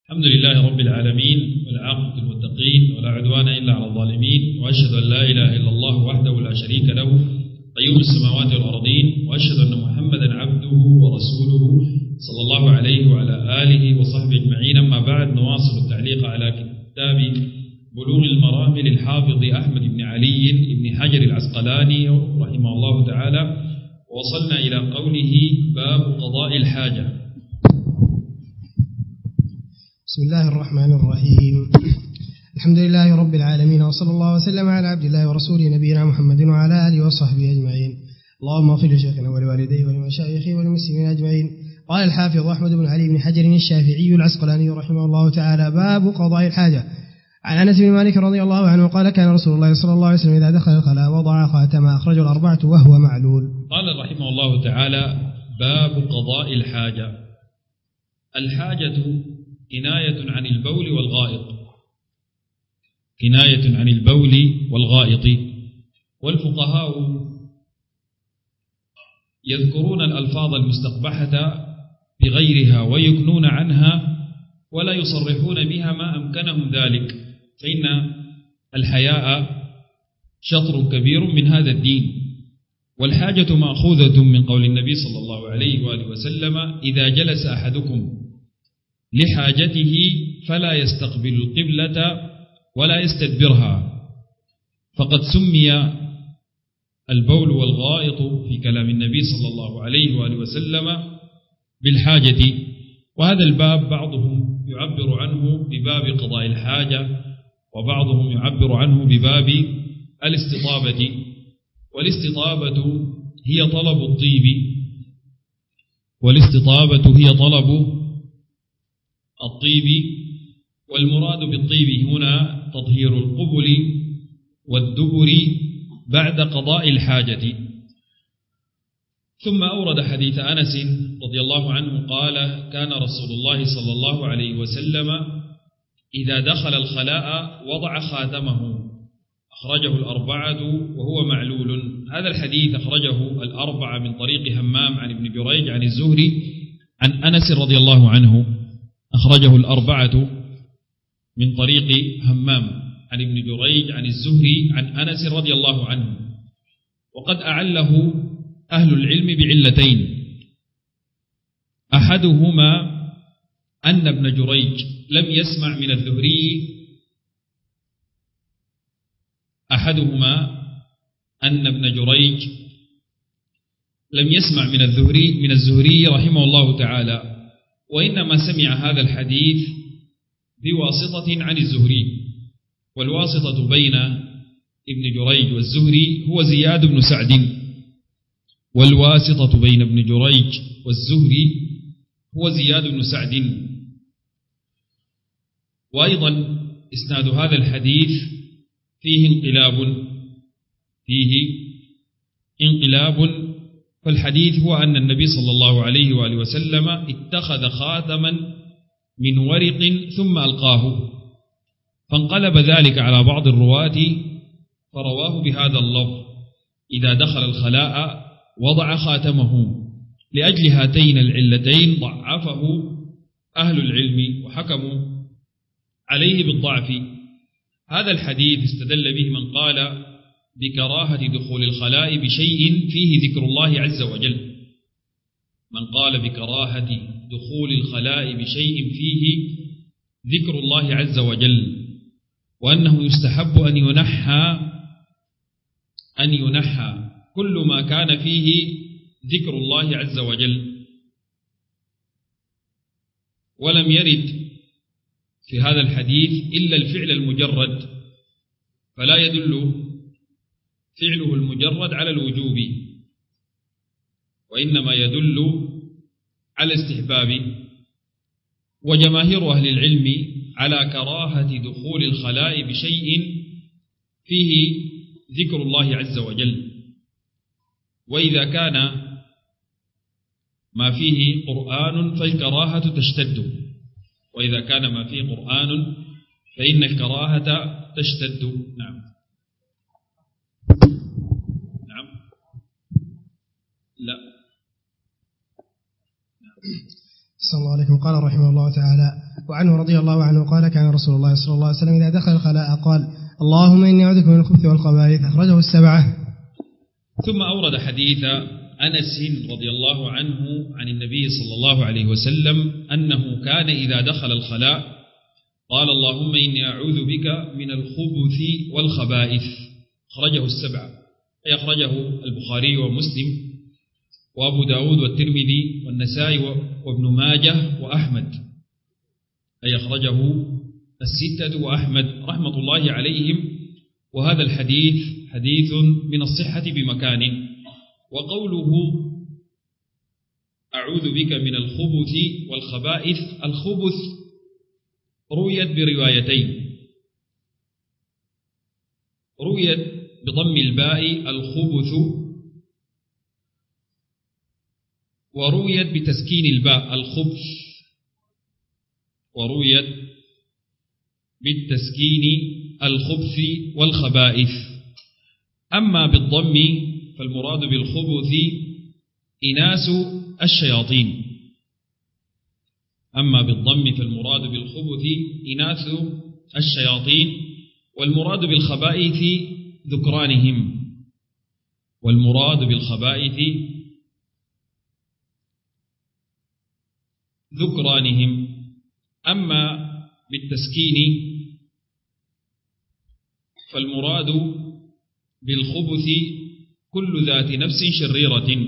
الحمد لله رب العالمين والعاقبة للمتقين ولا عدوان إلا على الظالمين، وأشهد أن لا إله إلا الله وحده لا شريك له قيوم السماوات والأرضين، وأشهد أن محمدا عبده ورسوله صلى الله عليه وعلى آله وصحبه أجمعين. أما بعد، نواصل التعليق على كتاب بلوغ المرام للحافظ أحمد بن علي بن حجر العسقلاني رحمه الله تعالى، ووصلنا إلى قوله: باب قضاء الحاجة. بسم الله الرحمن الرحيم. الحمد لله رب العالمين، وصلى الله وسلم على عبد الله ورسوله نبينا محمد وعلى آله وصحبه أجمعين. اللهم اغفر لشيخنا ولوالديه ولمشايخه وللمسلمين أجمعين. قال الحافظ أحمد بن علي بن حجر الشافعي العسقلاني رحمه الله تعالى: باب قضاء الحاجة. عن أنس بن مالك رضي الله عنه قال: كان رسول الله صلى الله عليه وسلم إذا دخل الخلاء وضع خاتما أخرجه الأربعة وهو معلول. قال رحمه الله تعالى: باب قضاء الحاجة. الحاجة كناية عن البول والغائط، كناية عن البول والغائط. والفقهاء يذكرون الألفاظ المستقبحة بغيرها ويكنون عنها ولا يصرحون بها ما أمكنهم ذلك، فإن الحياء شطر كبير من هذا الدين. والحاجة مأخوذة من قول النبي صلى الله عليه وآله وسلم: إذا جلس أحدكم لحاجته فلا يستقبل القبلة ولا يستدبرها. فقد سمي البول والغائط في كلام النبي صلى الله عليه وآله وسلم بالحاجة. وهذا الباب بعضهم يعبر عنه بباب قضاء الحاجة، وبعضهم يعبر عنه بباب الاستطابة. والاستطابة هي طلب الطيب، والاستطابة هي طلب الطيب. والمراد بالطيب هنا تطهير القبل والدبر بعد قضاء الحاجة. ثم أورد حديث أنس رضي الله عنه قال: كان رسول الله صلى الله عليه وسلم إذا دخل الخلاء وضع خاتمه، أخرجه الأربعة وهو معلول. هذا الحديث أخرجه الأربعة من طريق همام عن ابن جريج عن الزهري عن أنس رضي الله عنه، أخرجه الأربعة من طريق همام عن ابن جريج عن الزهري عن أنس رضي الله عنه. وقد أعله أهل العلم بعلتين: أحدهما أن ابن جريج لم يسمع من الزهري، أن ابن جريج لم يسمع من الزهري رحمه الله تعالى، وإنما سمع هذا الحديث بواسطة عن الزهري. والواسطة بين ابن جريج والزهري هو زياد بن سعد، والواسطة بين ابن جريج والزهري هو زياد بن سعد. وأيضا إسناد هذا الحديث فيه انقلاب. فالحديث هو أن النبي صلى الله عليه وآله وسلم اتخذ خاتما من ورق ثم ألقاه، فانقلب ذلك على بعض الرواة فرواه بهذا اللفظ: إذا دخل الخلاء وضع خاتمه. لأجل هاتين العلتين ضعفه أهل العلم وحكموا عليه بالضعف. هذا الحديث استدل به من قال بكراهة دخول الخلاء بشيء فيه ذكر الله عز وجل، من قال بكراهة دخول الخلاء بشيء فيه ذكر الله عز وجل، وأنه يستحب أن ينحى كل ما كان فيه ذكر الله عز وجل. ولم يرد في هذا الحديث إلا الفعل المجرد، فلا يدل فعله المجرد على الوجوب، وإنما يدل على الاستحباب. وجماهير أهل العلم على كراهة دخول الخلاء بشيء فيه ذكر الله عز وجل. وإذا كان ما فيه قرآن فالكراهة تشتد، وإذا كان ما فيه قرآن فإن الكراهة تشتد. نعم. لا. صلى الله عليه وسلم قال رحمه الله تعالى: وعنه رضي الله عنه قال: كان رسول الله صلى الله عليه وسلم إذا دخل الخلاء قال: اللهم إني أعوذ بك من الخبث والخبائث. أخرجه السبعة. ثم أورد حديث أنس رضي الله عنه عن النبي صلى الله عليه وسلم أنه كان إذا دخل الخلاء قال: اللهم إني أعوذ بك من الخبث والخبائث. أخرجه السبعة، أي أخرجه البخاري ومسلم وأبو داود والترمذي والنسائي وابن ماجه وأحمد، أي أخرجه الستة وأحمد رحمة الله عليهم. وهذا الحديث حديث من الصحة بمكان. وقوله أعوذ بك من الخبث والخبائث، الخبث رويت بروايتين، رويت بضم الباء الخبث، ورويت بتسكين الباء الخبث، ورويت بالتسكين الخبث والخبائث. أما بالضم فالمراد بالخبث إناث الشياطين، أما بالضم فالمراد بالخبث إناث الشياطين، والمراد بالخبائث ذكرانهم، والمراد بالخبائث ذكرانهم. أما بالتسكين فالمراد بالخبث كل ذات نفس شريرة،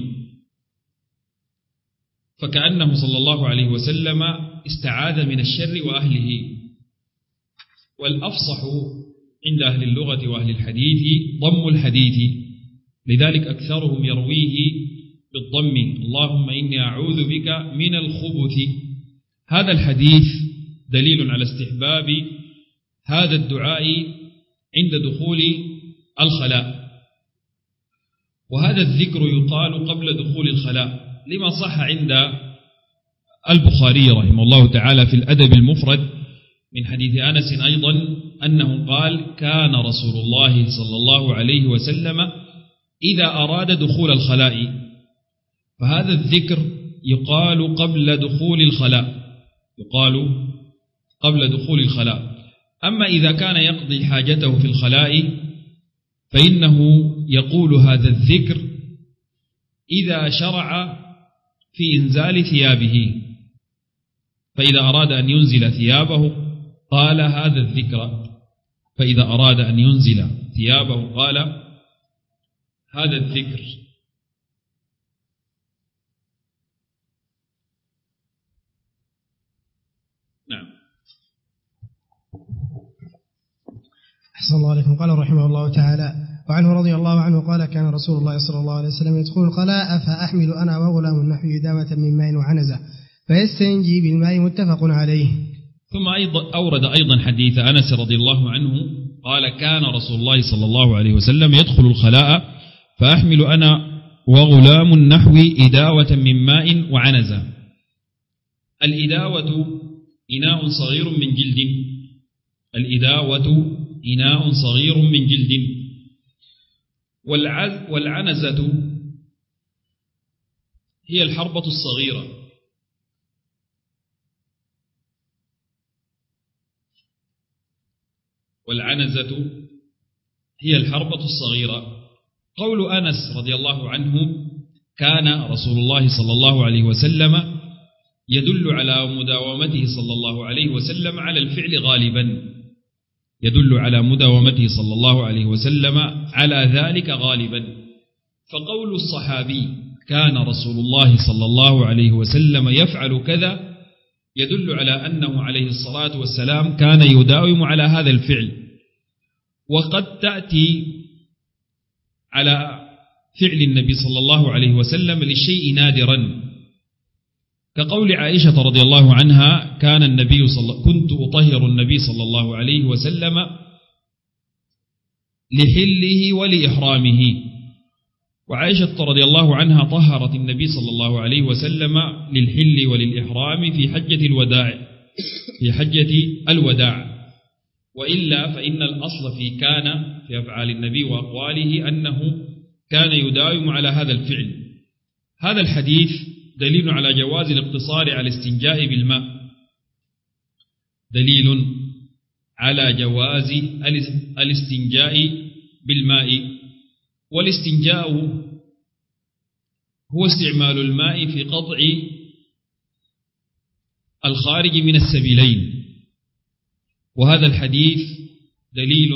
فكأنه صلى الله عليه وسلم استعاذ من الشر وأهله. والأفصح عند أهل اللغة وأهل الحديث ضم الحديث، لذلك أكثرهم يرويه بالضم: اللهم إني أعوذ بك من الخبث. هذا الحديث دليل على استحباب هذا الدعاء عند دخول الخلاء، وهذا الذكر يقال قبل دخول الخلاء، لما صح عند البخاري رحمه الله تعالى في الأدب المفرد من حديث أنس أيضا أنه قال: كان رسول الله صلى الله عليه وسلم إذا أراد دخول الخلاء. فهذا الذكر يقال قبل دخول الخلاء، يقال قبل دخول الخلاء. أما إذا كان يقضي حاجته في الخلاء فإنه يقول هذا الذكر إذا شرع في إنزال ثيابه، فإذا أراد أن ينزل ثيابه قال هذا الذكر، فإذا أراد أن ينزل ثيابه قال هذا الذكر. نعم. أحسن الله عليكم. قال رحمه الله تعالى: وعنه رضي الله عنه قال: كان رسول الله صلى الله عليه وسلم يدخل الخلاء فأحمل أنا وغلام النحو دامة من ماء وعنزة فيستنجي بالماء، متفق عليه. ثم أورد أيضا حديث أنس رضي الله عنه قال: كان رسول الله صلى الله عليه وسلم يدخل الخلاء فأحمل أنا وغلام النحو إداوة من ماء وعنزة. الإداوة إناء صغير من جلد، الإداوة إناء صغير من جلد، والعنزة هي الحربة الصغيرة، والعنزة هي الحربة الصغيرة. قول أنس رضي الله عنه كان رسول الله صلى الله عليه وسلم يدل على مداومته صلى الله عليه وسلم على الفعل غالبا، يدل على مداومته صلى الله عليه وسلم على ذلك غالبا. فقول الصحابي كان رسول الله صلى الله عليه وسلم يفعل كذا يدل على أنه عليه الصلاة والسلام كان يداوم على هذا الفعل. وقد تأتي على فعل النبي صلى الله عليه وسلم للشيء نادرا، كقول عائشة رضي الله عنها: كان النبي كنت أطهر النبي صلى الله عليه وسلم لحله ولإحرامه. وعائشة رضي الله عنها طهرت النبي صلى الله عليه وسلم للحل وللإحرام في حجة الوداع، وإلا فإن الأصل في أفعال النبي وأقواله أنه كان يداوم على هذا الفعل. هذا الحديث دليل على جواز الاقتصار على الاستنجاء بالماء. دليل على جواز الاستنجاء بالماء. والاستنجاء هو استعمال الماء في قطع الخارج من السبيلين. وهذا الحديث دليل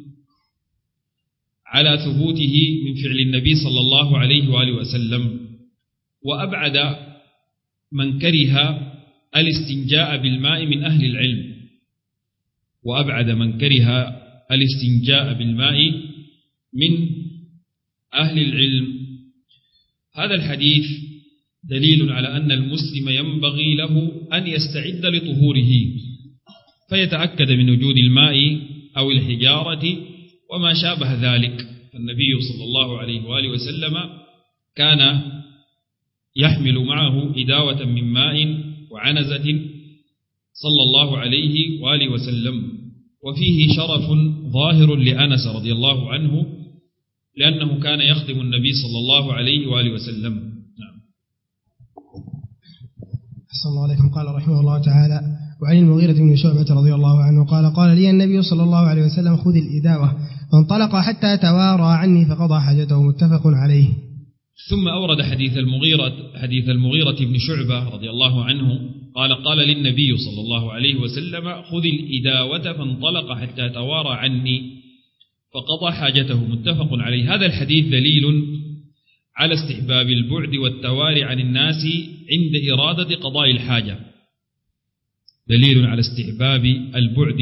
على ثبوته من فعل النبي صلى الله عليه وآله وسلم. وأبعد من كره الاستنجاء بالماء من أهل العلم، وأبعد من كره الاستنجاء بالماء من أهل العلم. هذا الحديث دليل على أن المسلم ينبغي له أن يستعد لطهوره، فيتأكد من وجود الماء أو الحجارة وما شابه ذلك. فالنبي صلى الله عليه وآله وسلم كان يحمل معه إداوة من ماء وعنزة صلى الله عليه وآله وسلم. وفيه شرف ظاهر لأنس رضي الله عنه، لأنه كان يخدم النبي صلى الله عليه وآله وسلم. نعم. أحسن الله عليكم. قال رحمه الله تعالى: وعن المغيرة بن شعبة رضي الله عنه قال: قال لي النبي صلى الله عليه وسلم: خذ الإداوة. فانطلق حتى توارى عني فقضى حاجته. متفق عليه. ثم أورد حديث المغيرة بن شعبة رضي الله عنه قال: قال للنبي صلى الله عليه وسلم: خذ الإداوة. فانطلق حتى توارى عني فقضى حاجته. متفق عليه. هذا الحديث دليل على استحباب البعد والتواري عن الناس عند إرادة قضاء الحاجة. دليل على استحباب البعد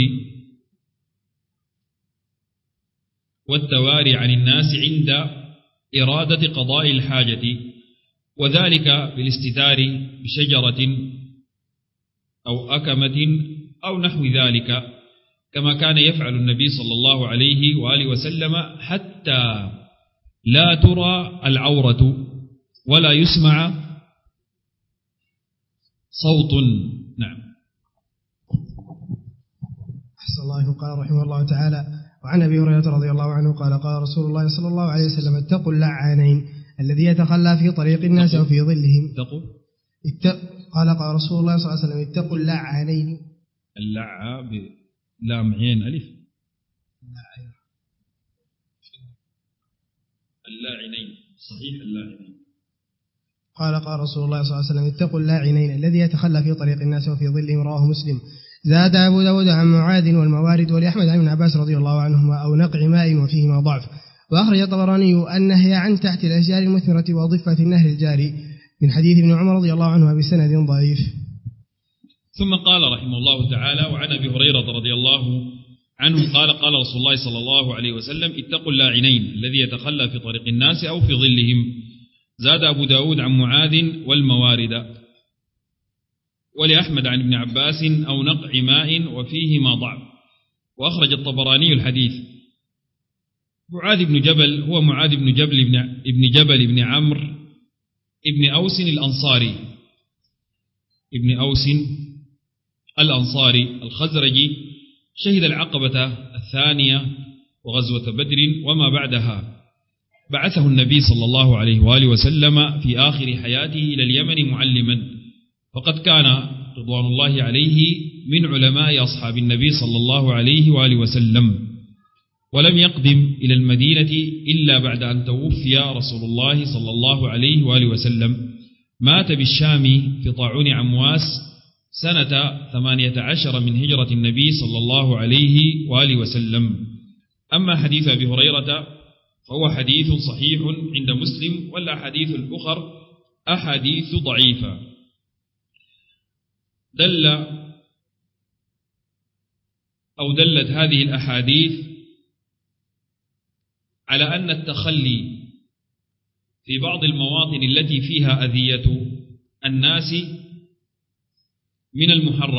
والتواري عن الناس عند إرادة قضاء الحاجة، وذلك بالاستتار بشجرة أو أكمة أو نحو ذلك، كما كان يفعل النبي صلى الله عليه وآله وسلم، حتى لا ترى العورة ولا يسمع صوت. نعم. أحسن الله. قال رحمه الله تعالى: وعن أبي هريرة رضي الله عنه قال: قال رسول الله صلى الله عليه وسلم: اتقوا اللعانين الذي يتخلى في طريق الناس وفي ظلهم. قال رسول الله صلى الله عليه وسلم: اتقوا اللعانين. اللعى بلام عين ألف. اللاعنين. صحيح، اللاعنين. قال رسول الله صلى الله عليه وسلم: اتقوا اللاعنين الذي يتخلى في طريق الناس وفي ظلهم. رواه مسلم. زاد أبو داود عن معاذ والموارد ولأحمد عن ابن عباس رضي الله عنهما: أو نقع ماء وفيهما ضعف. وأخرج الطبراني النهي عن تحت الأشجار المثمرة وضفة النهر الجاري من حديث ابن عمر رضي الله عنهما بسند ضعيف. ثم قال رحمه الله تعالى: وعن أبي هريرة رضي الله عنه قال: قال رسول الله صلى الله عليه وسلم: اتقوا اللاعنين الذي يتخلى في طريق الناس أو في ظلهم. زاد أبو داود عن معاذ والموارد ولأحمد عن ابن عباس: أو نقع ماء وفيهما ضعف. وأخرج الطبراني الحديث. معاذ بن جبل هو معاذ بن جبل بن عمرو ابن أوس الأنصاري، ابن أوس الأنصاري الخزرجي، شهد العقبة الثانية وغزوة بدر وما بعدها. بعثه النبي صلى الله عليه وآله وسلم في آخر حياته إلى اليمن معلما، فقد كان رضوان الله عليه من علماء أصحاب النبي صلى الله عليه وآله وسلم، ولم يقدم إلى المدينة إلا بعد أن توفي رسول الله صلى الله عليه وآله وسلم. مات بالشام في طاعون عمواس سنة 18 من هجرة النبي صلى الله عليه وآله وسلم. أما حديث أبي هريرة فهو حديث صحيح عند مسلم، والأحاديث الأخر أحاديث ضعيفة. دلت هذه الأحاديث على أن التخلي في بعض المواطن التي فيها أذية الناس من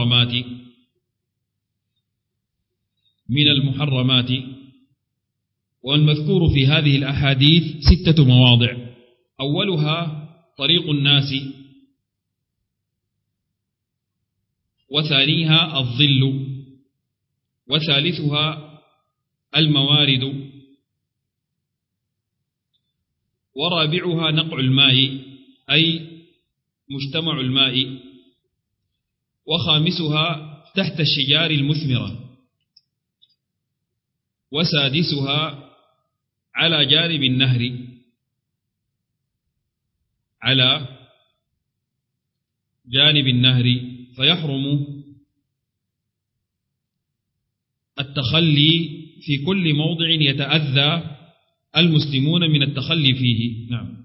المحرمات. والمذكور في هذه الأحاديث 6 مواضع: أولها طريق الناس، وثانيها الظل، وثالثها الموارد، ورابعها نقع الماء أي مجتمع الماء، وخامسها تحت الشجار المثمرة، وسادسها على جانب النهر، على جانب النهر، فيحرم التخلي في كل موضع يتأذى المسلمون من التخلي فيه. نعم.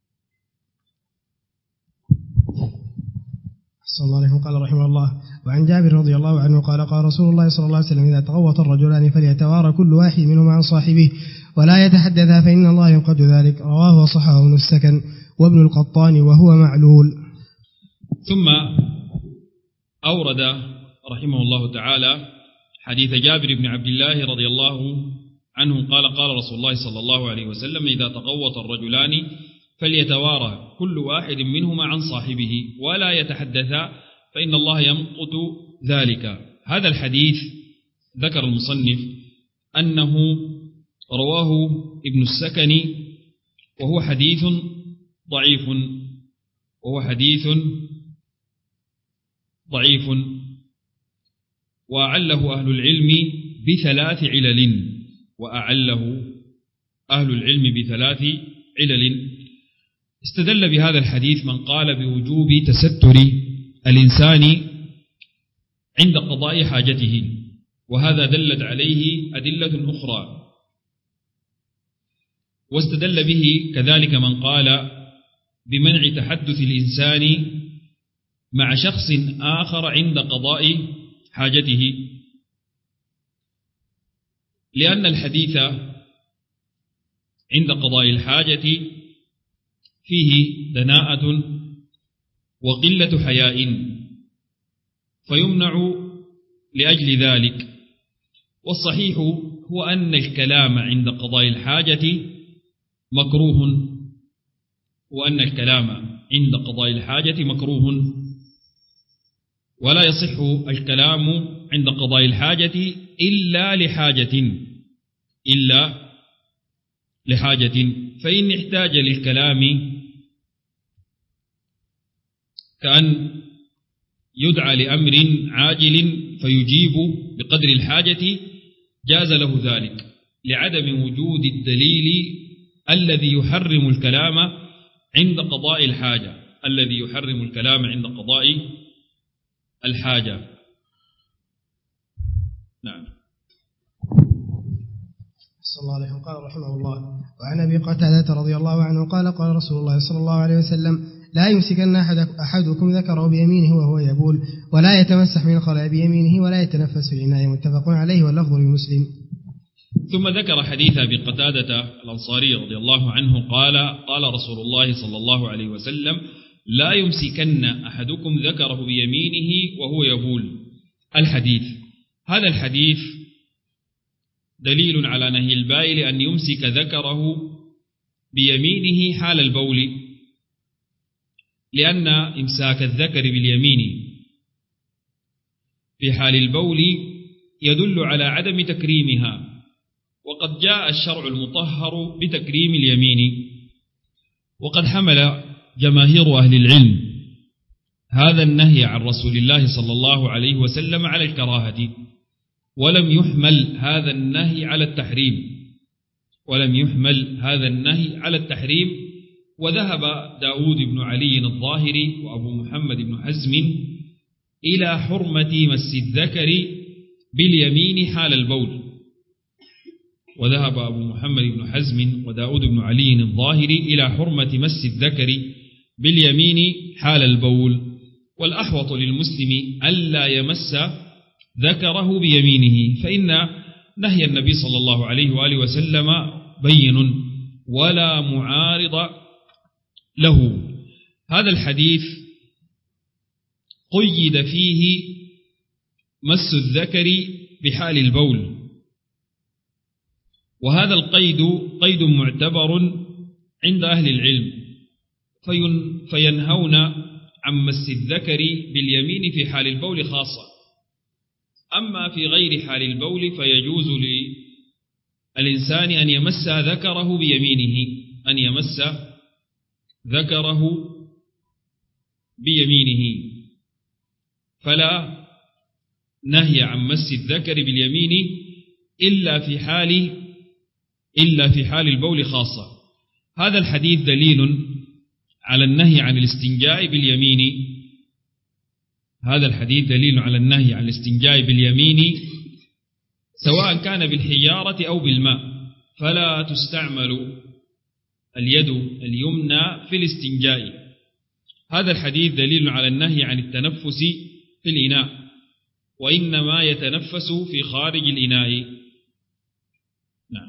صلى الله عليه وسلم قال رحمه الله: وعن جابر رضي الله عنه قال: قال رسول الله صلى الله عليه وسلم: إذا تغوط الرجلان فليتوارى كل واحد منهما عن صاحبه ولا يتحدثا فإن الله ينقض ذلك. رواه وصححه ابن السكن وابن القطان وهو معلول. ثم أورد رحمه الله تعالى حديث جابر بن عبد الله رضي الله عنه قال: قال رسول الله صلى الله عليه وسلم: إذا تغوط الرجلان فليتوارى كل واحد منهما عن صاحبه ولا يتحدثا فإن الله يمقت ذلك. هذا الحديث ذكر المصنف أنه رواه ابن السكن وهو حديث ضعيف، وأعله أهل العلم بثلاث علل، استدل بهذا الحديث من قال بوجوب تستر الإنسان عند قضاء حاجته، وهذا دلت عليه أدلة أخرى. واستدل به كذلك من قال بمنع تحدث الإنسان مع شخص آخر عند قضاء حاجته، لأن الحديث عند قضاء الحاجة فيه دناءة وقلة حياء فيمنع لأجل ذلك. والصحيح هو أن الكلام عند قضاء الحاجة مكروه، ولا يصح الكلام عند قضاء الحاجة إلا لحاجة، فإن احتاج للكلام كأن يدعى لأمر عاجل فيجيب بقدر الحاجة جاز له ذلك، لعدم وجود الدليل الذي يحرم الكلام عند قضاء الحاجة. نعم. صلى الله عليه وسلم قال رحمه الله: وعن أبي قتادة رضي الله عنه قال: قال رسول الله صلى الله عليه وسلم: لا يمسكن أحدكم ذكره بيمينه وهو يبول، ولا يتمسح من الخلاء بيمينه، ولا يتنفس في الإناء. متفق عليه واللفظ لمسلم. ثم ذكر حديث أبي قتادة الأنصاري رضي الله عنه قال: قال رسول الله صلى الله عليه وسلم: لا يمسكن أحدكم ذكره بيمينه وهو يبول. الحديث، هذا الحديث دليل على نهي البائل أن يمسك ذكره بيمينه حال البول، لأن إمساك الذكر باليمين في حال البول يدل على عدم تكريمها، وقد جاء الشرع المطهر بتكريم اليمين، وقد حمل جماهير أهل العلم هذا النهي عن رسول الله صلى الله عليه وسلم على الكراهة، ولم يحمل هذا النهي على التحريم. وذهب داود بن علي الظاهري وأبو محمد بن حزم إلى حرمة مس الذكر باليمين حال البول. وذهب أبو محمد بن حزم وداود بن علي الظاهري إلى حرمة مس الذكر باليمين حال البول، والأحوط للمسلم ألا يمس ذكره بيمينه، فإن نهي النبي صلى الله عليه وآله وسلم بين ولا معارض له. هذا الحديث قيد فيه مس الذكر بحال البول، وهذا القيد قيد معتبر عند أهل العلم، فينهون عن مس الذكر باليمين في حال البول خاصة. أما في غير حال البول فيجوز للإنسان أن يمس ذكره بيمينه، بيمينه، فلا نهي عن مس الذكر باليمين إلا في حال البول خاصة. هذا الحديث دليل على النهي عن الاستنجاء باليمين. هذا الحديث دليل على النهي عن الاستنجاء باليمين سواء كان بالحجارة أو بالماء، فلا تستعمل اليد اليمنى في الاستنجاء. هذا الحديث دليل على النهي عن التنفس في الإناء، وإنما يتنفس في خارج الإناء. نعم.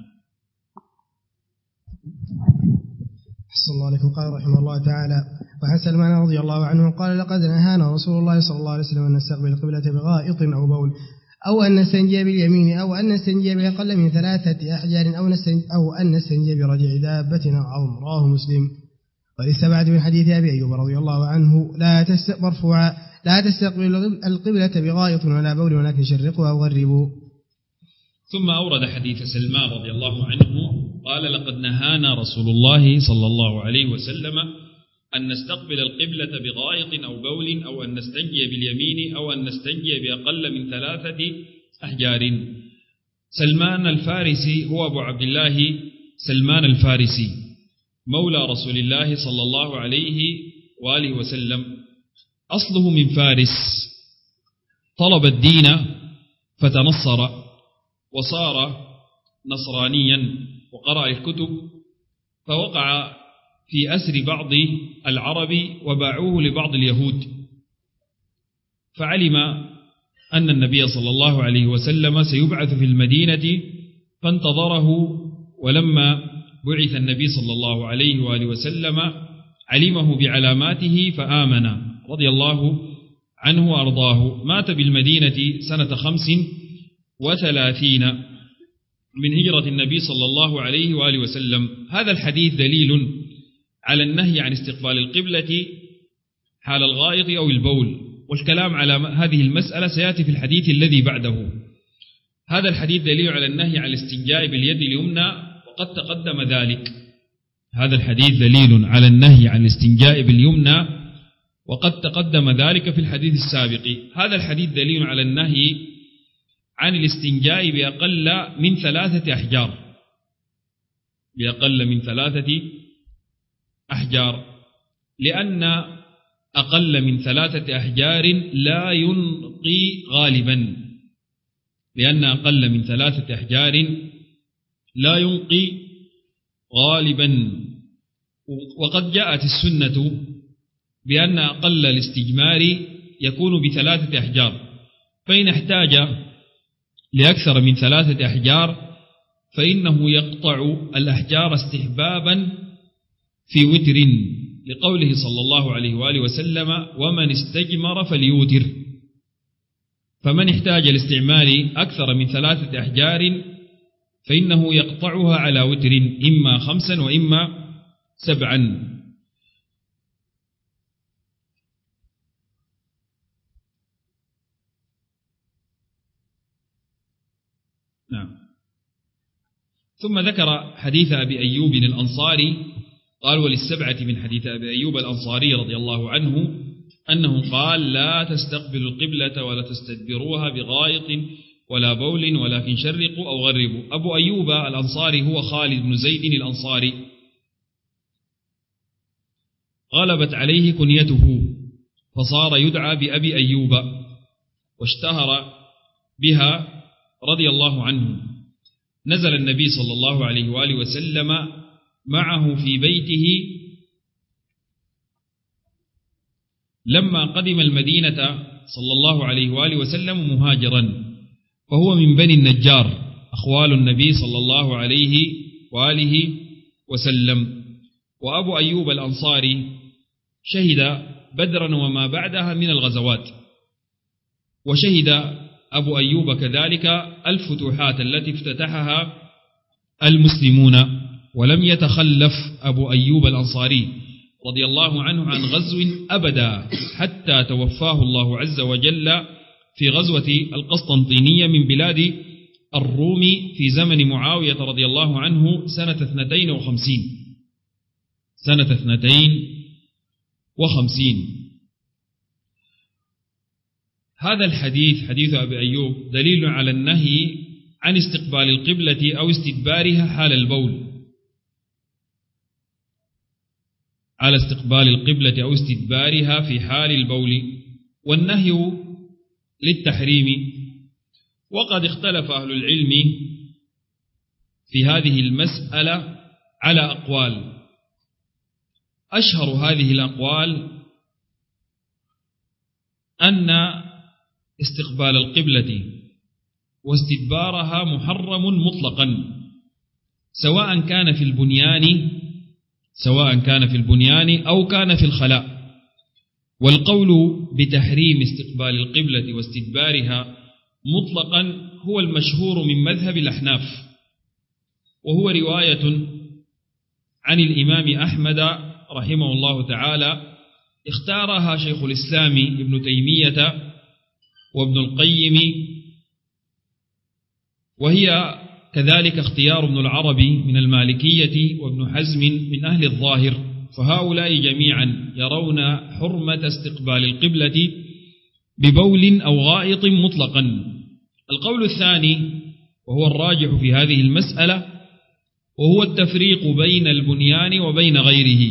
أحسن الله عليكم. قال رحمه الله تعالى: وعن سلمان رضي الله عنه قال: لقد نهانا رسول الله صلى الله عليه وسلم أن نستقبل القبلة بغائط أو بول، أو أن نستنجي باليمين، أو أن نستنجي بأقل من 3 أحجار، أو أن نستنجي برجع دابة أو عظم. رواه مسلم. وللسبعة من حديث أبي أيوب رضي الله عنه: لا تستقبل القبلة بغائط ولا بول، ولكن شرقوا أو غربوا. ثم أورد حديث سلمان رضي الله عنه قال: لقد نهانا رسول الله صلى الله عليه وسلم أن نستقبل القبلة بغائط أو بول، أو أن نستنجي باليمين، أو أن نستنجي بأقل من 3 أحجار. سلمان الفارسي هو أبو عبد الله سلمان الفارسي، مولى رسول الله صلى الله عليه وآله وسلم، أصله من فارس، طلب الدين فتنصر وصار نصرانيا وقرأ الكتب، فوقع في أسر بعض العرب وباعوه لبعض اليهود، فعلم أن النبي صلى الله عليه وسلم سيبعث في المدينة فانتظره، ولما بعث النبي صلى الله عليه وآله وسلم علمه بعلاماته فآمن رضي الله عنه وأرضاه. مات بالمدينة سنة 35 من هجرة النبي صلى الله عليه وآله وسلم. هذا الحديث دليل على النهي عن استقبال القبلة حال الغائط أو البول، والكلام على هذه المسألة سيأتي في الحديث الذي بعده. هذا الحديث دليل على النهي عن الاستنجاء باليد اليمنى، وقد تقدم ذلك. هذا الحديث دليل على النهي عن الاستنجاء باليمنى، وقد تقدم ذلك في الحديث السابق. هذا الحديث دليل على النهي عن الاستنجاء بأقل من 3 أحجار، بأقل من 3 أحجار، لأن أقل من 3 أحجار لا ينقي غالبا، لأن أقل من 3 أحجار لا ينقي غالبا. وقد جاءت السنة بأن أقل الاستجمار يكون ب3 أحجار، فإن احتاج لأكثر من 3 أحجار فإنه يقطع الأحجار استحبابا في وتر، لقوله صلى الله عليه وآله وسلم: ومن استجمر فليوتر. فمن احتاج لاستعمال أكثر من 3 أحجار فإنه يقطعها على وتر، إما 5 وإما 7. نعم. ثم ذكر حديث أبي أيوب الأنصاري قال: وللسبعة من حديث أبي أيوب الأنصاري رضي الله عنه أنه قال: لا تستقبلوا القبلة ولا تستدبروها بغائط ولا بول، ولكن شرقوا أو غربوا. أبو أيوب الأنصاري هو خالد بن زيد الأنصاري، غلبت عليه كنيته فصار يدعى بأبي أيوب، واشتهر بها رضي الله عنه. نزل النبي صلى الله عليه وآله وسلم معه في بيته لما قدم المدينة صلى الله عليه وآله وسلم مهاجرا، فهو من بني النجار، أخوال النبي صلى الله عليه وآله وسلم. وأبو أيوب الأنصاري شهد بدرا وما بعدها من الغزوات، وشهد أبو أيوب كذلك الفتوحات التي افتتحها المسلمون، ولم يتخلف أبو أيوب الأنصاري رضي الله عنه عن غزو أبدا حتى توفاه الله عز وجل في غزوة القسطنطينية من بلاد الروم في زمن معاوية رضي الله عنه سنة 52. هذا الحديث حديث أبي أيوب دليل على النهي عن استقبال القبلة أو استدبارها حال البول، على استقبال القبلة أو استدبارها في حال البول، والنهي للتحريم. وقد اختلف أهل العلم في هذه المسألة على أقوال، أشهر هذه الأقوال أن استقبال القبلة واستدبارها محرم مطلقا، سواء كان في البنيان أو كان في الخلاء. والقول بتحريم استقبال القبلة واستدبارها مطلقا هو المشهور من مذهب الأحناف، وهو رواية عن الإمام أحمد رحمه الله تعالى اختارها شيخ الإسلام ابن تيمية وابن القيم، وهي كذلك اختيار ابن العربي من المالكية وابن حزم من أهل الظاهر، فهؤلاء جميعا يرون حرمة استقبال القبلة ببول أو غائط مطلقا. القول الثاني وهو الراجح في هذه المسألة وهو التفريق بين البنيان وبين غيره،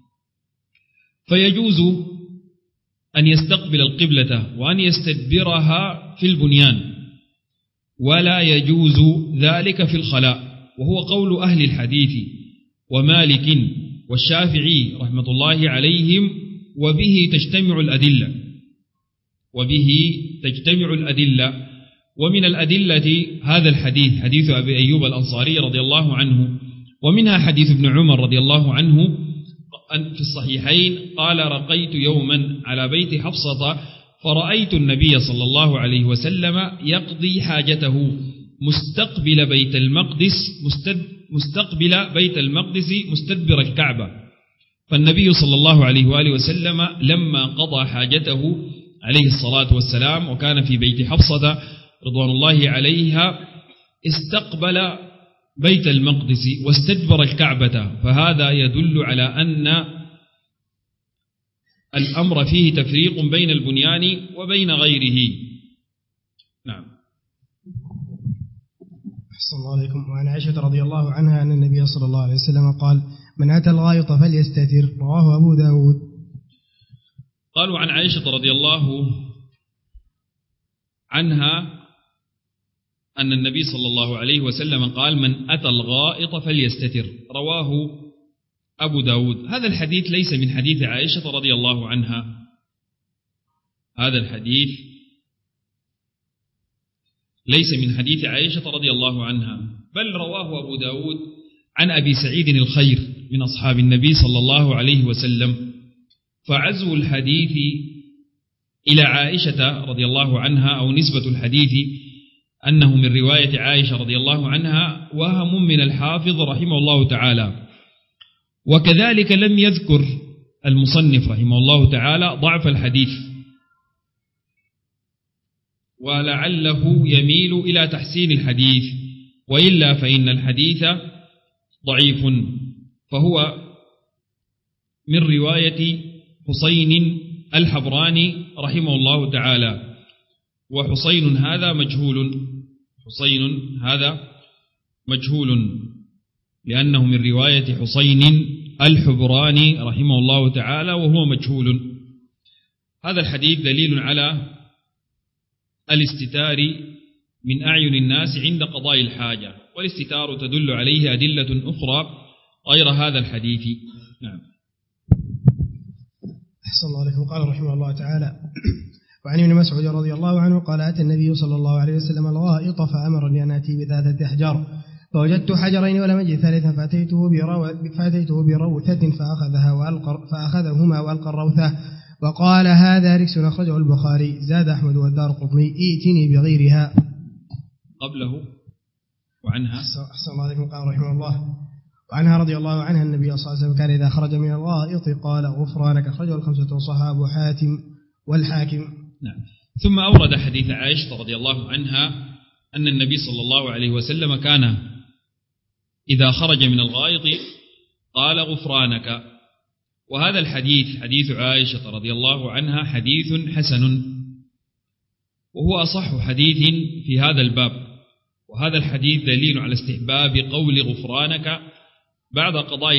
فيجوز أن يستقبل القبلة وأن يستدبرها في البنيان، ولا يجوز ذلك في الخلاء، وهو قول أهل الحديث ومالك والشافعي رحمة الله عليهم، وبه تجتمع الأدلة. ومن الأدلة هذا الحديث حديث أبي أيوب الأنصاري رضي الله عنه، ومنها حديث ابن عمر رضي الله عنه في الصحيحين قال: رقيت يوما على بيت حفصة فرأيت النبي صلى الله عليه وسلم يقضي حاجته مستقبل بيت المقدس مستدبر الكعبة. فالنبي صلى الله عليه وآله وسلم لما قضى حاجته عليه الصلاة والسلام وكان في بيت حفصة رضوان الله عليها استقبل بيت المقدس واستدبر الكعبة، فهذا يدل على أن الأمر فيه تفريق بين البنيان وبين غيره. نعم. أحسن الله عليكم. وعن عائشة رضي الله عنها أن النبي صلى الله عليه وسلم قال: من أتى الغائط فليستتر، رواه أبو داود. قالوا عن عائشة رضي الله عنها أن النبي صلى الله عليه وسلم قال: من أتى الغائط فليستتر، رواه أبو داود. هذا الحديث ليس من حديث عائشة رضي الله عنها، هذا الحديث ليس من حديث عائشة رضي الله عنها، بل رواه أبو داود عن أبي سعيد الخير من أصحاب النبي صلى الله عليه وسلم. فعزو الحديث إلى عائشة رضي الله عنها أو نسبة الحديث أنه من رواية عائشة رضي الله عنها وهم من الحافظ رحمه الله تعالى. وكذلك لم يذكر المصنف رحمه الله تعالى ضعف الحديث، ولعله يميل إلى تحسين الحديث، وإلا فإن الحديث ضعيف، فهو من رواية حسين الحبراني رحمه الله تعالى، وحسين هذا مجهول لأنه من رواية حسين الحبراني رحمه الله تعالى وهو مجهول. هذا الحديث دليل على الاستتار من أعين الناس عند قضاء الحاجة، والاستتار تدل عليه أدلة أخرى غير هذا الحديث. نعم. أحسن الله عليكم. قال رحمه الله تعالى: وعن ابن مسعود رضي الله عنه قال: أتى النبي صلى الله عليه وسلم الغائط فأمرني أن آتي بثلاثة أحجار، فوجدت حجرين ولم أجد ثالثا، فأتيته بروثة فأخذهما وألقى الروثة، وقال: هذا ركس أخرجه البخاري. زاد أحمد والدار قطني: ائتني بغيرها. قبله وعنها. أحسن الله عليكم. قال رحمه الله: وعنها رضي الله عنها النبي صلى الله عليه وسلم كان إذا خرج من الغائط قال: غفرانك، أخرجه الخمسة وصحابه حاتم والحاكم. نعم. ثم أورد حديث عائشة رضي الله عنها أن النبي صلى الله عليه وسلم كان إذا خرج من الغائط قال: غفرانك. وهذا الحديث حديث عائشة رضي الله عنها حديث حسن، وهو أصح حديث في هذا الباب. وهذا الحديث دليل على استحباب قول غفرانك بعد قضاء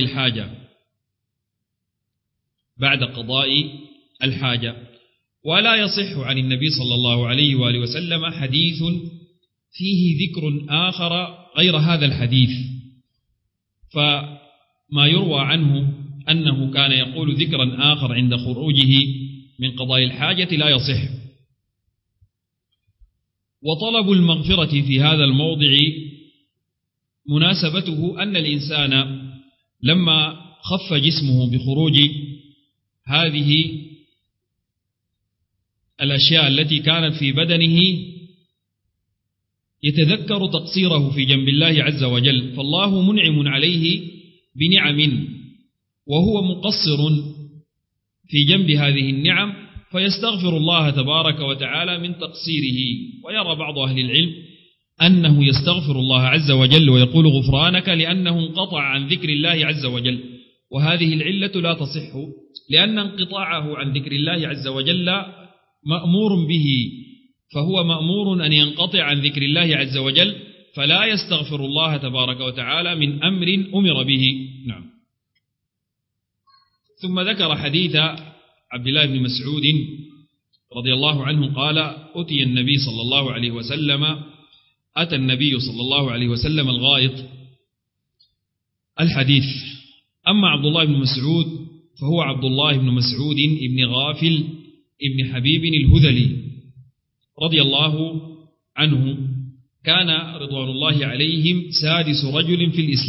الحاجة. ولا يصح عن النبي صلى الله عليه وآله وسلم حديث فيه ذكر آخر غير هذا الحديث، فما يروى عنه أنه كان يقول ذكرا آخر عند خروجه من قضاء الحاجة لا يصح. وطلب المغفرة في هذا الموضع مناسبته أن الإنسان لما خف جسمه بخروج هذه الأشياء التي كانت في بدنه يتذكر تقصيره في جنب الله عز وجل، فالله منعم عليه بنعم وهو مقصر في جنب هذه النعم، فيستغفر الله تبارك وتعالى من تقصيره. ويرى بعض أهل العلم أنه يستغفر الله عز وجل ويقول غفرانك لأنه انقطع عن ذكر الله عز وجل، وهذه العلة لا تصح، لأن انقطاعه عن ذكر الله عز وجل مأمور به، فهو مأمور أن ينقطع عن ذكر الله عز وجل، فلا يستغفر الله تبارك وتعالى من أمر أمر به. نعم. ثم ذكر حديث عبد الله بن مسعود رضي الله عنه قال: أتى النبي صلى الله عليه وسلم الغائط. الحديث. أما عبد الله بن مسعود فهو عبد الله بن مسعود ابن غافل ابن حبيب الهذلي رضي الله عنه، كان رضوان الله عليهم سادس رجل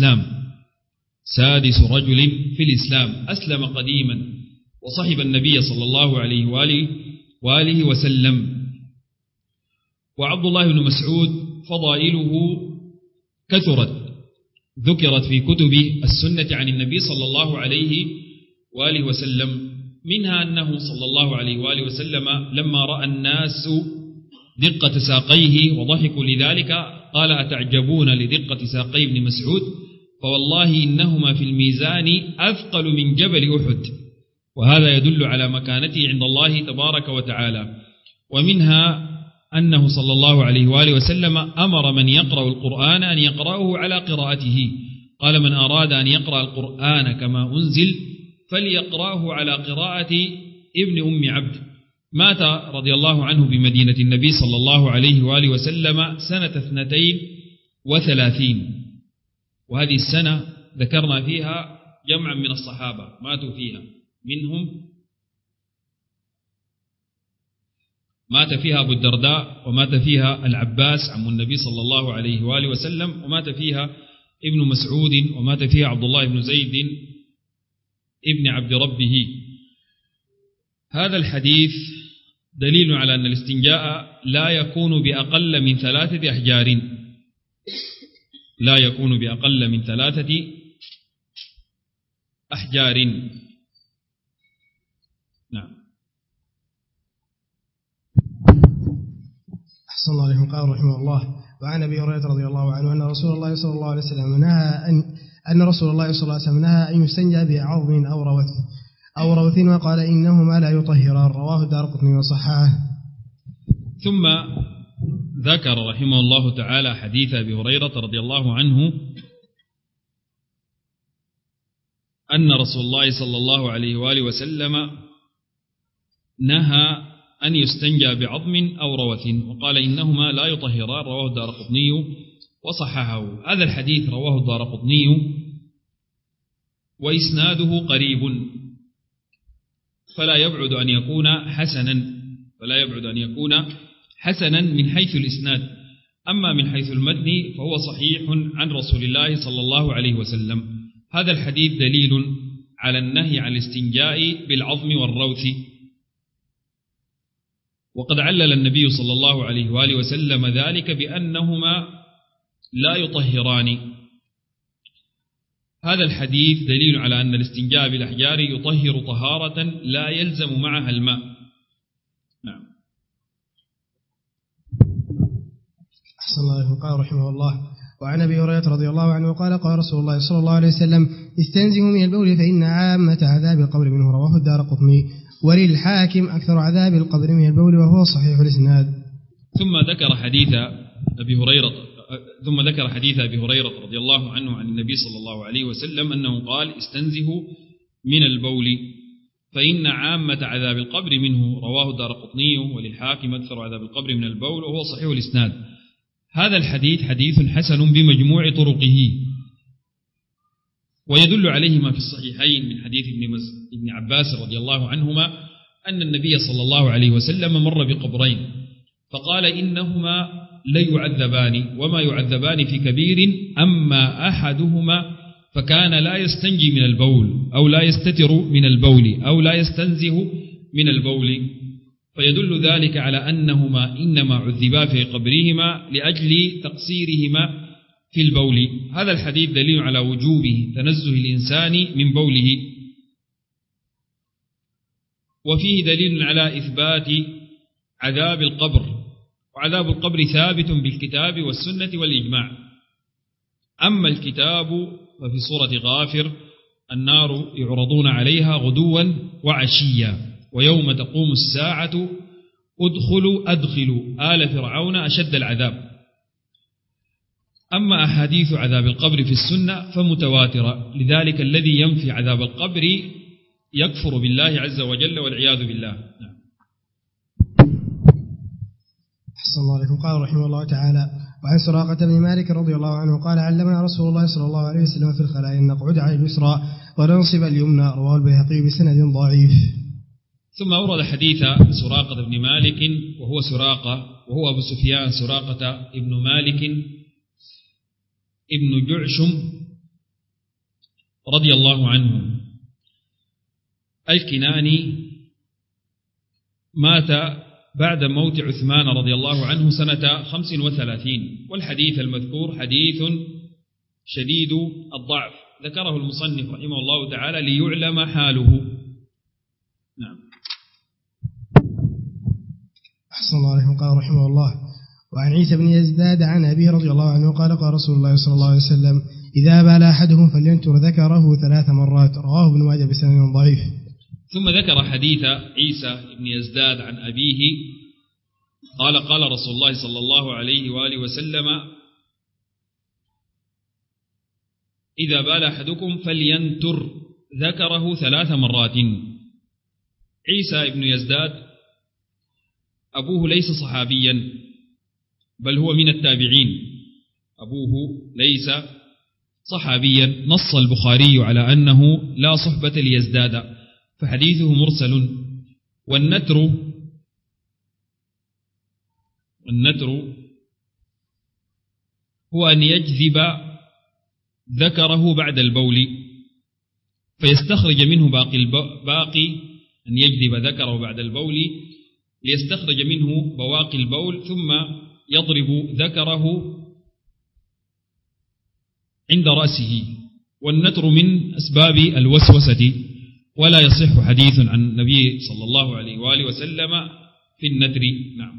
في الإسلام، أسلم قديما وصحب النبي صلى الله عليه وآله وسلم. وعبد الله بن مسعود فضائله كثرت، ذكرت في كتب السنة عن النبي صلى الله عليه وآله وسلم، منها أنه صلى الله عليه وآله وسلم لما رأى الناس دقة ساقيه وضحكوا لذلك قال: أتعجبون لدقة ساقي ابن مسعود؟ فوالله إنهما في الميزان أثقل من جبل أحد. وهذا يدل على مكانته عند الله تبارك وتعالى. ومنها أنه صلى الله عليه وآله وسلم أمر من يقرأ القرآن أن يقرأه على قراءته، قال: من أراد أن يقرأ القرآن كما أنزل فليقرأه على قراءة ابن أم عبد. مات رضي الله عنه بمدينة النبي صلى الله عليه وآله وسلم سنة 32، وهذه السنة ذكرنا فيها جمعا من الصحابة ماتوا فيها، منهم مات فيها أبو الدرداء، ومات فيها العباس عم النبي صلى الله عليه وآله وسلم، ومات فيها ابن مسعود، ومات فيها عبد الله بن زيد ابن عبد ربه. هذا الحديث دليل على أن الاستنجاء لا يكون بأقل من 3 أحجار، نعم. أحسن الله عليكم. قال رحمه الله: وعن أبي هريرة رضي الله عنه أن رسول الله صلى الله عليه وسلم نهى أن يستنجى بعظم أو روث وقال: إنهما لا يطهران. رواه الدارقطني وصححه. ثم ذكر رحمه الله تعالى حديث أبي هريرة رضي الله عنه أن رسول الله صلى الله عليه وآله وسلم نهى أن يستنجى بعظم أو روث وقال: إنهما لا يطهران. رواه الدارقطني وصححه. هذا الحديث رواه الدارقطني وإسناده قريب، فلا يبعد أن يكون حسنا من حيث الإسناد. أما من حيث المتن فهو صحيح عن رسول الله صلى الله عليه وسلم. هذا الحديث دليل على النهي عن الاستنجاء بالعظم والروث، وقد علل النبي صلى الله عليه وآله وسلم ذلك بأنهما لا يطهران. هذا الحديث دليل على أن الاستنجاء بالأحجار يطهر طهارة لا يلزم معها الماء. نعم. أحسن الله. قال رحمه الله: وعن أبي هريرة رضي الله عنه قال: قال رسول الله صلى الله عليه وسلم: استنزهوا من البول فإن عامة عذاب القبر منه. رواه الدارقطني. وللحاكم: أكثر عذاب القبر من البول، وهو صحيح الإسناد. ثم ذكر حديث أبي هريرة رضي الله عنه عن النبي صلى الله عليه وسلم أنه قال: استنزهوا من البول فإن عامة عذاب القبر منه. رواه الدارقطني وللحاكم: أكثر عذاب القبر من البول، وهو صحيح الإسناد. هذا الحديث حديث حسن بمجموع طرقه، ويدل عليه ما في الصحيحين من حديث ابن عباس رضي الله عنهما أن النبي صلى الله عليه وسلم مر بقبرين فقال: إنهما ليعذبان وما يعذبان في كبير، أما أحدهما فكان لا يستنجي من البول أو لا يستتر من البول أو لا يستنزه من البول، فيدل ذلك على أنهما إنما عذبا في قبرهما لأجل تقصيرهما في البول. هذا الحديث دليل على وجوب تنزه الإنسان من بوله، وفيه دليل على إثبات عذاب القبر، وعذاب القبر ثابت بالكتاب والسنة والإجماع. أما الكتاب ففي سورة غافر: النار يعرضون عليها غدوا وعشيا ويوم تقوم الساعة أدخلوا آل فرعون أشد العذاب. أما أحاديث عذاب القبر في السنة فمتواترة، لذلك الذي ينفي عذاب القبر يكفر بالله عز وجل والعياذ بالله. أحسن الله عليكم. قال رحمه الله تعالى: وعن سراقة بن مالك رضي الله عنه قال: علمنا رسول الله صلى الله عليه وسلم في الخلاء أن نقعد على اليسرى وننصب اليمنى. رواه البيهقي بسند ضعيف. ثم أورد حديث سراقة بن مالك، وهو أبو سفيان سراقة ابن مالك ابن جعشم رضي الله عنه الكناني، مات بعد موت عثمان رضي الله عنه سنة 35. والحديث المذكور حديث شديد الضعف، ذكره المصنف رحمه الله تعالى ليعلم حاله. نعم. أحسن الله عليكم. قال رحمه الله: وعن عيسى بن يزداد عن أبيه رضي الله عنه قال: قال رسول الله صلى الله عليه وسلم: إذا بال أحدهم فلينتر ذكره 3 مرات. رواه ابن ماجه بسند ضعيف. ثم ذكر حديث عيسى بن يزداد عن أبيه قال: قال رسول الله صلى الله عليه وآله وسلم: إذا بال أحدكم فلينتر ذكره 3 مرات. عيسى بن يزداد أبوه ليس صحابيا، بل هو من التابعين، أبوه ليس صحابيا. نص البخاري على أنه لا صحبة ليزداد، فحديثه مرسل. والنتر هو أن يجذب ذكره بعد البول فيستخرج منه باقي أن يجذب ذكره بعد البول ليستخرج منه بواقي البول، ثم يضرب ذكره عند رأسه. والنتر من أسباب الوسوسة، ولا يصح حديث عن النبي صلى الله عليه وآله وسلم في النتر. نعم.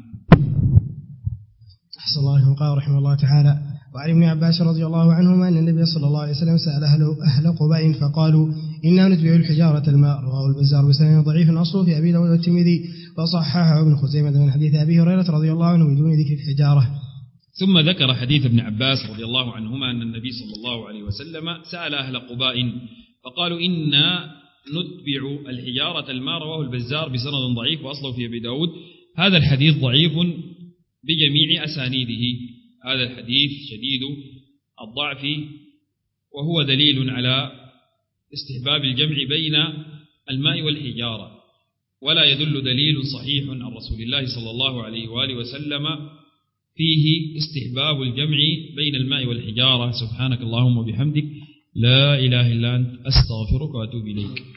أحسن الله عليكم. قال رحمه الله تعالى: وعن ابن عباس رضي الله عنهما أن النبي صلى الله عليه وسلم سأل أهل قباء فقالوا: إنا نتبع الحجارة الماء. رواه البزار بسند ضعيف أصله في أبي داود والترمذي، وصححه ابن خزيمة من حديث أبي هريرة رضي الله عنه بدون ذكر الحجارة. ثم ذكر حديث ابن عباس رضي الله عنهما أن النبي صلى الله عليه وسلم سأل أهل قباء فقالوا: إنا نتبع الحجارة الماء. رواه البزار بسند ضعيف وأصله في أبي داود. هذا الحديث ضعيف بجميع أسانيده، هذا الحديث شديد الضعف، وهو دليل على استحباب الجمع بين الماء والحجارة، ولا يدل دليل صحيح عن رسول الله صلى الله عليه وآله وسلم فيه استحباب الجمع بين الماء والحجارة. سبحانك اللهم وبحمدك، لا إله إلا أنت، أستغفرك وأتوب إليك.